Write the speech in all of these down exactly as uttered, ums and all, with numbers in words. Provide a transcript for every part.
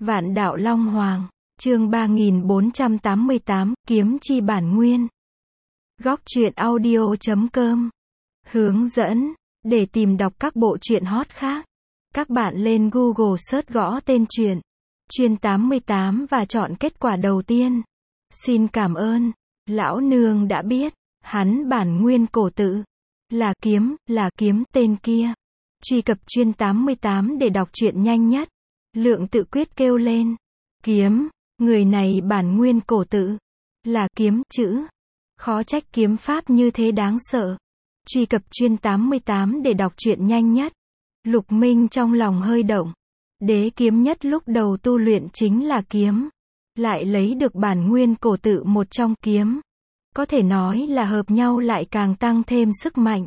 Vạn đạo Long Hoàng, chương ba nghìn bốn trăm tám mươi tám, kiếm chi bản nguyên. Góc truyện audio chấm com. Hướng dẫn, để tìm đọc các bộ truyện hot khác, các bạn lên Google search gõ tên truyện, Truyện tám mươi tám và chọn kết quả đầu tiên. Xin cảm ơn, lão nương đã biết, hắn bản nguyên cổ tự, là kiếm, là kiếm tên kia. Truy cập Truyện tám mươi tám để đọc truyện nhanh nhất. Lượng tự quyết kêu lên. Kiếm, người này bản nguyên cổ tự, là kiếm, chữ. Khó trách kiếm pháp như thế đáng sợ. Truy cập Truyện tám mươi tám để đọc truyện nhanh nhất. Lục Minh trong lòng hơi động. Đế kiếm nhất lúc đầu tu luyện chính là kiếm. Lại lấy được bản nguyên cổ tự một trong kiếm. Có thể nói là hợp nhau lại càng tăng thêm sức mạnh.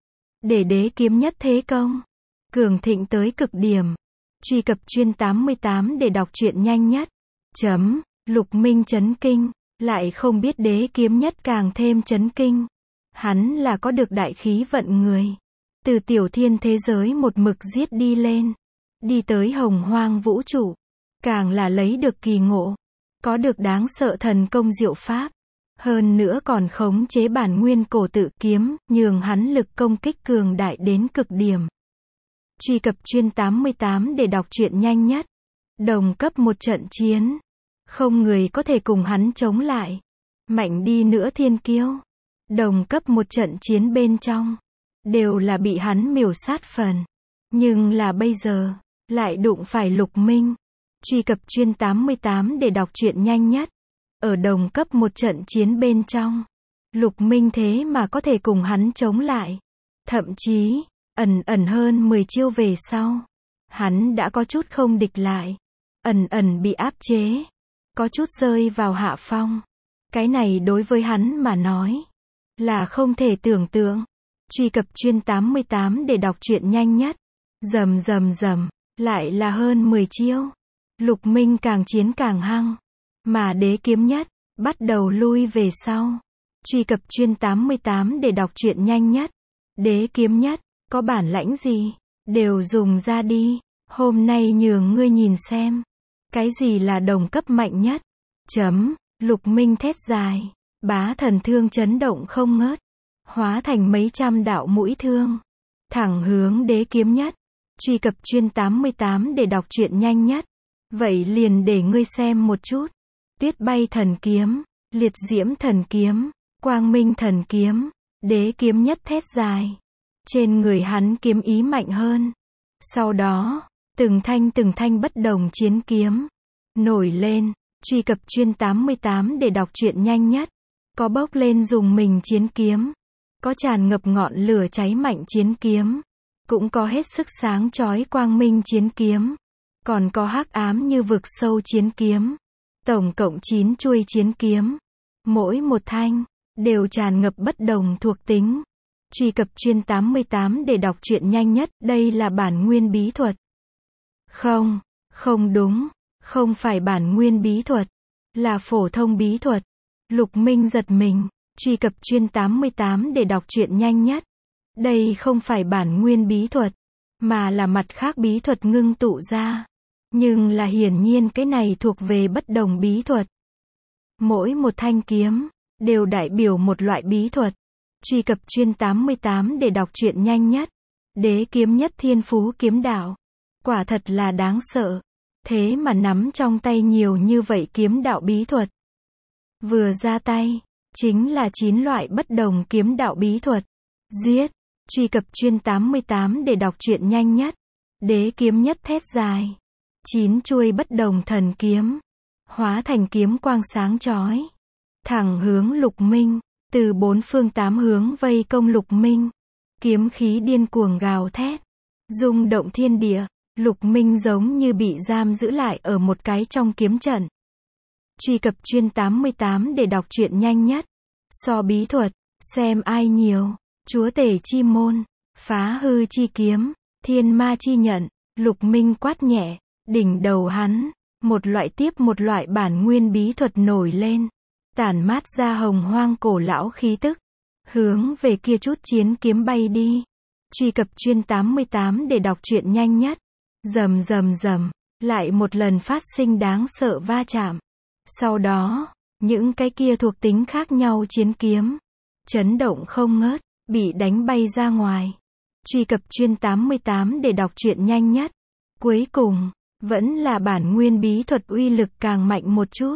Để đế kiếm nhất thế công. Cường thịnh tới cực điểm. Truy cập Truyện tám mươi tám để đọc truyện nhanh nhất. Chấm, Lục Minh chấn kinh, lại không biết đế kiếm nhất càng thêm chấn kinh. Hắn là có được đại khí vận người. Từ tiểu thiên thế giới một mực giết đi lên. Đi tới hồng hoang vũ trụ. Càng là lấy được kỳ ngộ. Có được đáng sợ thần công diệu pháp. Hơn nữa còn khống chế bản nguyên cổ tự kiếm, nhường hắn lực công kích cường đại đến cực điểm. Truy cập Truyện tám mươi tám để đọc truyện nhanh nhất. Đồng cấp một trận chiến. Không người có thể cùng hắn chống lại. Mạnh đi nữa thiên kiêu. Đồng cấp một trận chiến bên trong. Đều là bị hắn miểu sát phần. Nhưng là bây giờ, lại đụng phải Lục Minh. Truy cập Truyện tám mươi tám để đọc truyện nhanh nhất. Ở đồng cấp một trận chiến bên trong. Lục Minh thế mà có thể cùng hắn chống lại. Thậm chí, ẩn ẩn hơn mười chiêu về sau. Hắn đã có chút không địch lại. Ẩn ẩn bị áp chế. Có chút rơi vào hạ phong. Cái này đối với hắn mà nói. Là không thể tưởng tượng. Truy cập Truyện tám mươi tám để đọc truyện nhanh nhất. Rầm rầm rầm. Lại là hơn mười chiêu. Lục Minh càng chiến càng hăng. Mà đế kiếm nhất. Bắt đầu lui về sau. Truy cập Truyện tám mươi tám để đọc truyện nhanh nhất. Đế kiếm nhất. Có bản lãnh gì? Đều dùng ra đi. Hôm nay nhường ngươi nhìn xem. Cái gì là đồng cấp mạnh nhất? Chấm. Lục Minh thét dài. Bá thần thương chấn động không ngớt. Hóa thành mấy trăm đạo mũi thương. Thẳng hướng đế kiếm nhất. Truy cập Truyện tám mươi tám để đọc truyện nhanh nhất. Vậy liền để ngươi xem một chút. Tuyết bay thần kiếm. Liệt diễm thần kiếm. Quang minh thần kiếm. Đế kiếm nhất thét dài. Trên người hắn kiếm ý mạnh hơn. Sau đó, từng thanh từng thanh bất đồng chiến kiếm. Nổi lên. Truy cập Truyện tám mươi tám để đọc truyện nhanh nhất. Có bốc lên dùng mình chiến kiếm. Có tràn ngập ngọn lửa cháy mạnh chiến kiếm. Cũng có hết sức sáng chói quang minh chiến kiếm. Còn có hắc ám như vực sâu chiến kiếm. Tổng cộng chín chuôi chiến kiếm. Mỗi một thanh, đều tràn ngập bất đồng thuộc tính. Truy cập Truyện tám mươi tám để đọc truyện nhanh nhất. Đây là bản nguyên bí thuật. Không, không đúng. Không phải bản nguyên bí thuật. Là phổ thông bí thuật. Lục Minh giật mình. Truy cập Truyện tám mươi tám để đọc truyện nhanh nhất. Đây không phải bản nguyên bí thuật. Mà là mặt khác bí thuật ngưng tụ ra. Nhưng là hiển nhiên cái này thuộc về bất đồng bí thuật. Mỗi một thanh kiếm, đều đại biểu một loại bí thuật. Truy cập Truyện tám mươi tám để đọc truyện nhanh nhất. Đế kiếm nhất thiên phú kiếm đạo. Quả thật là đáng sợ. Thế mà nắm trong tay nhiều như vậy kiếm đạo bí thuật. Vừa ra tay, chính là chín loại bất đồng kiếm đạo bí thuật. Giết. Truy cập Truyện tám mươi tám để đọc truyện nhanh nhất. Đế kiếm nhất thét dài. Chín chuôi bất đồng thần kiếm. Hóa thành kiếm quang sáng chói. Thẳng hướng Lục Minh. Từ bốn phương tám hướng vây công Lục Minh. Kiếm khí điên cuồng gào thét. Rung động thiên địa. Lục Minh giống như bị giam giữ lại ở một cái trong kiếm trận. Truy cập Truyện tám mươi tám để đọc truyện nhanh nhất. So bí thuật, xem ai nhiều. Chúa tể chi môn. Phá hư chi kiếm. Thiên ma chi nhận. Lục Minh quát nhẹ. Đỉnh đầu hắn. Một loại tiếp một loại bản nguyên bí thuật nổi lên. Tản mát ra hồng hoang cổ lão khí tức. Hướng về kia chút chiến kiếm bay đi. Truy cập Truyện tám mươi tám để đọc truyện nhanh nhất. Rầm rầm rầm. lại một lần phát sinh đáng sợ va chạm. Sau đó, những cái kia thuộc tính khác nhau chiến kiếm, chấn động không ngớt, bị đánh bay ra ngoài. Truy cập chuyên tám mươi tám để đọc truyện nhanh nhất. Cuối cùng, vẫn là bản nguyên bí thuật uy lực càng mạnh một chút.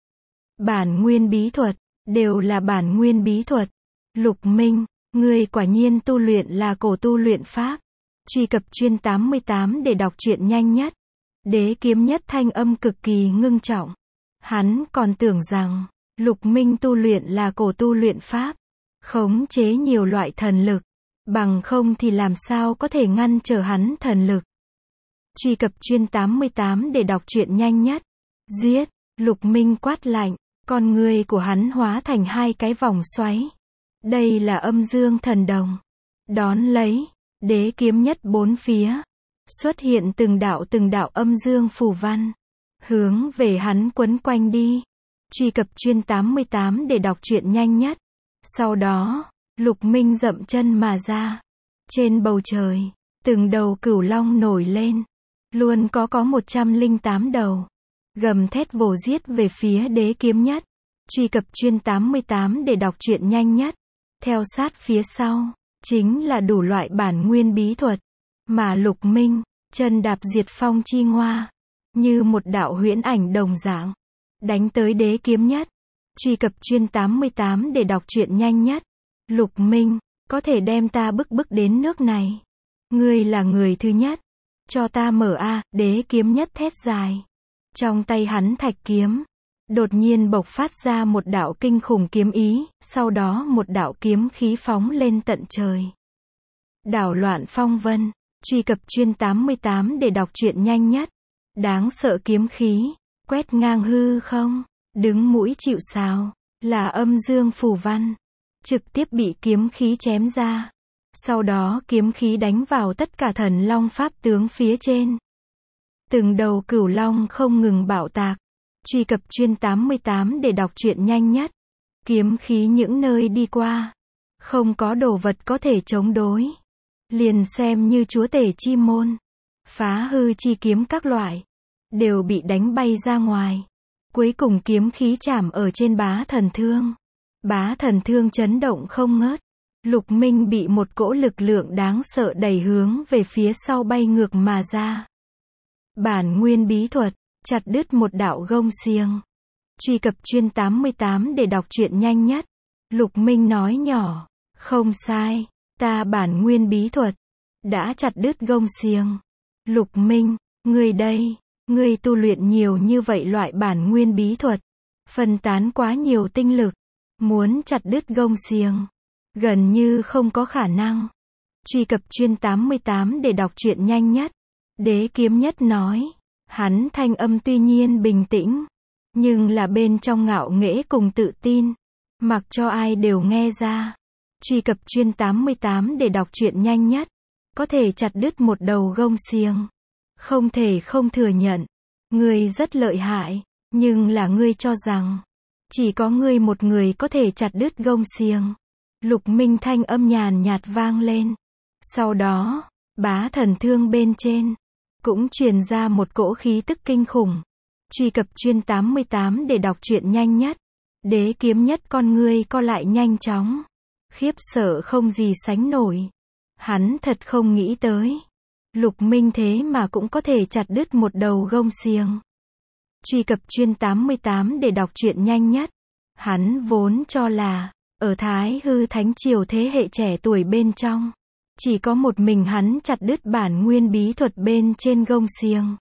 Bản nguyên bí thuật, đều là bản nguyên bí thuật. Lục Minh, ngươi quả nhiên tu luyện là cổ tu luyện pháp. Truy cập chuyên tám mươi tám để đọc truyện nhanh nhất. Đế kiếm nhất thanh âm cực kỳ ngưng trọng. Hắn còn tưởng rằng, Lục Minh tu luyện là cổ tu luyện pháp, khống chế nhiều loại thần lực, bằng không thì làm sao có thể ngăn trở hắn thần lực. Truy cập chuyên tám mươi tám để đọc truyện nhanh nhất. Giết, Lục Minh quát lạnh, con người của hắn hóa thành hai cái vòng xoáy. Đây là âm dương thần đồng. Đón lấy, đế kiếm nhất bốn phía, xuất hiện từng đạo từng đạo âm dương phù văn, hướng về hắn quấn quanh đi. Truy cập chuyên tám mươi tám để đọc truyện nhanh nhất. Sau đó, Lục Minh dậm chân mà ra. Trên bầu trời, từng đầu cửu long nổi lên. Luôn có có một trăm linh tám đầu. Gầm thét vồ giết về phía đế kiếm nhất. Truy cập chuyên tám mươi tám để đọc truyện nhanh nhất. Theo sát phía sau, chính là đủ loại bản nguyên bí thuật. Mà Lục Minh, chân đạp diệt phong chi ngoa, như một đạo huyễn ảnh đồng dạng, đánh tới đế kiếm nhất. Truy cập chuyên tám mươi tám để đọc truyện nhanh nhất. Lục Minh, có thể đem ta bức bức đến nước này. Ngươi là người thứ nhất. Cho ta mở a, đế kiếm nhất thét dài. Trong tay hắn thạch kiếm, đột nhiên bộc phát ra một đạo kinh khủng kiếm ý, sau đó một đạo kiếm khí phóng lên tận trời. Đảo loạn phong vân. Truy cập chuyên tám mươi tám để đọc truyện nhanh nhất. Đáng sợ kiếm khí, quét ngang hư không, đứng mũi chịu sào, là âm dương phù văn, trực tiếp bị kiếm khí chém ra. Sau đó kiếm khí đánh vào tất cả thần long pháp tướng phía trên. Từng đầu cửu long không ngừng bạo tạc. Truy cập chuyên tám mươi tám để đọc truyện nhanh nhất. Kiếm khí những nơi đi qua, không có đồ vật có thể chống đối. Liền xem như chúa tể chi môn, phá hư chi kiếm các loại, đều bị đánh bay ra ngoài. Cuối cùng kiếm khí chạm ở trên bá thần thương. Bá thần thương chấn động không ngớt. Lục Minh bị một cỗ lực lượng đáng sợ đẩy hướng về phía sau bay ngược mà ra. Bản nguyên bí thuật, chặt đứt một đạo gông xiềng. Truy cập chuyên tám mươi tám để đọc truyện nhanh nhất. Lục Minh nói nhỏ, không sai, ta bản nguyên bí thuật, đã chặt đứt gông xiềng. Lục Minh, ngươi đây, ngươi tu luyện nhiều như vậy loại bản nguyên bí thuật, phân tán quá nhiều tinh lực, muốn chặt đứt gông xiềng, gần như không có khả năng. Truy cập chuyên tám mươi tám để đọc truyện nhanh nhất. Đế kiếm nhất nói, hắn thanh âm tuy nhiên bình tĩnh, nhưng là bên trong ngạo nghễ cùng tự tin, mặc cho ai đều nghe ra. Truy cập chuyên tám mươi tám để đọc truyện nhanh nhất. Có thể chặt đứt một đầu gông xiềng, không thể không thừa nhận, ngươi rất lợi hại, nhưng là ngươi cho rằng chỉ có ngươi một người có thể chặt đứt gông xiềng. Lục Minh thanh âm nhàn nhạt vang lên. Sau đó, bá thần thương bên trên cũng truyền ra một cỗ khí tức kinh khủng. Truy cập chuyên tám mươi tám để đọc truyện nhanh nhất. Đế kiếm nhất con ngươi co lại nhanh chóng, khiếp sợ không gì sánh nổi. Hắn thật không nghĩ tới, Lục Minh thế mà cũng có thể chặt đứt một đầu gông xiềng. Truy cập chuyên tám mươi tám để đọc truyện nhanh nhất. Hắn vốn cho là, ở Thái Hư Thánh Triều thế hệ trẻ tuổi bên trong, chỉ có một mình hắn chặt đứt bản nguyên bí thuật bên trên gông xiềng.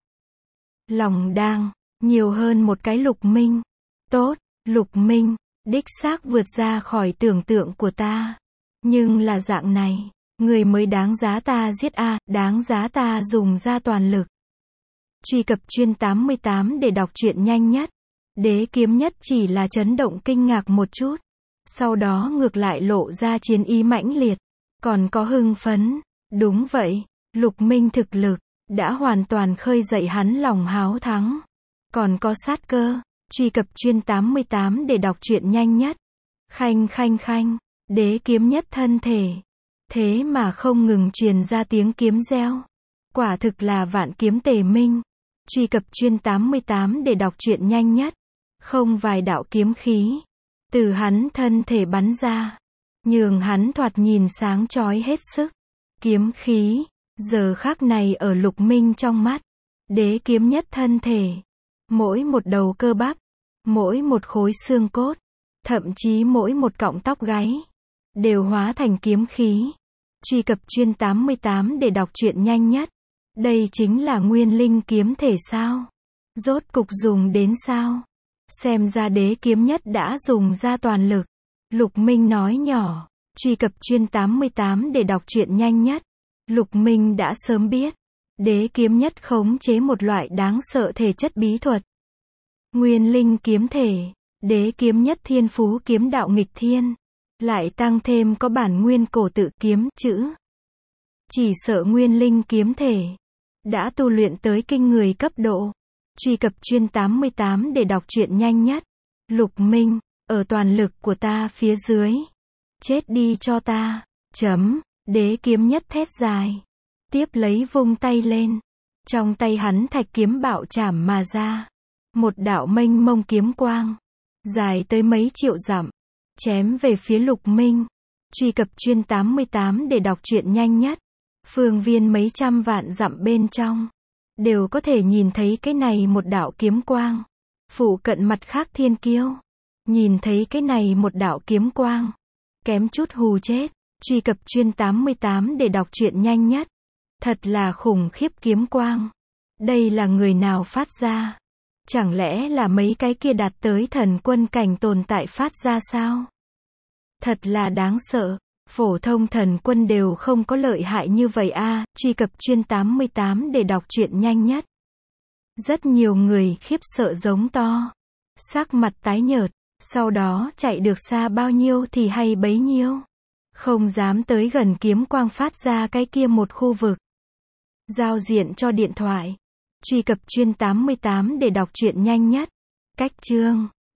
Lòng đang, nhiều hơn một cái Lục Minh. Tốt, Lục Minh, đích xác vượt ra khỏi tưởng tượng của ta. Nhưng là dạng này, người mới đáng giá ta giết a, à, đáng giá ta dùng ra toàn lực. Truy cập chuyên tám mươi tám để đọc truyện nhanh nhất. Đế kiếm nhất chỉ là chấn động kinh ngạc một chút, sau đó ngược lại lộ ra chiến ý mãnh liệt, còn có hưng phấn. Đúng vậy, Lục Minh thực lực đã hoàn toàn khơi dậy hắn lòng háo thắng, còn có sát cơ. Truy cập chuyên tám mươi tám để đọc truyện nhanh nhất. Khanh khanh khanh, đế kiếm nhất thân thể, thế mà không ngừng truyền ra tiếng kiếm reo. Quả thực là vạn kiếm tề minh. Truy cập chuyên tám mươi tám để đọc truyện nhanh nhất. Không vài đạo kiếm khí từ hắn thân thể bắn ra, nhường hắn thoạt nhìn sáng chói hết sức. Kiếm khí, giờ khắc này ở Lục Minh trong mắt, đế kiếm nhất thân thể, mỗi một đầu cơ bắp, mỗi một khối xương cốt, thậm chí mỗi một cọng tóc gáy, đều hóa thành kiếm khí. Truy cập chuyên tám mươi tám để đọc truyện nhanh nhất. Đây chính là nguyên linh kiếm thể sao? Rốt cục dùng đến sao? Xem ra đế kiếm nhất đã dùng ra toàn lực. Lục Minh nói nhỏ. Truy cập chuyên tám mươi tám để đọc truyện nhanh nhất. Lục Minh đã sớm biết, đế kiếm nhất khống chế một loại đáng sợ thể chất bí thuật. Nguyên linh kiếm thể, đế kiếm nhất thiên phú kiếm đạo nghịch thiên, lại tăng thêm có bản nguyên cổ tự kiếm chữ. Chỉ sợ nguyên linh kiếm thể đã tu luyện tới kinh người cấp độ. Truy cập chuyên tám mươi tám để đọc truyện nhanh nhất. Lục Minh, ở toàn lực của ta phía dưới, chết đi cho ta. Chấm, đế kiếm nhất thét dài, tiếp lấy vung tay lên, trong tay hắn thạch kiếm bạo chảm mà ra, một đạo mênh mông kiếm quang, dài tới mấy triệu dặm, chém về phía Lục Minh. Truy cập chuyên tám mươi tám để đọc truyện nhanh nhất. Phương viên mấy trăm vạn dặm bên trong, đều có thể nhìn thấy cái này một đạo kiếm quang. Phụ cận mặt khác thiên kiêu, nhìn thấy cái này một đạo kiếm quang, kém chút hù chết. Truy cập chuyên tám mươi tám để đọc truyện nhanh nhất. Thật là khủng khiếp kiếm quang. Đây là người nào phát ra? Chẳng lẽ là mấy cái kia đạt tới thần quân cảnh tồn tại phát ra sao? Thật là đáng sợ. Phổ thông thần quân đều không có lợi hại như vậy a. À. Truy cập chuyên tám mươi tám để đọc truyện nhanh nhất. Rất nhiều người khiếp sợ giống to, sắc mặt tái nhợt, sau đó chạy được xa bao nhiêu thì hay bấy nhiêu, không dám tới gần kiếm quang phát ra cái kia một khu vực. Giao diện cho điện thoại. Truy cập chuyên tám mươi tám để đọc truyện nhanh nhất. Cách chương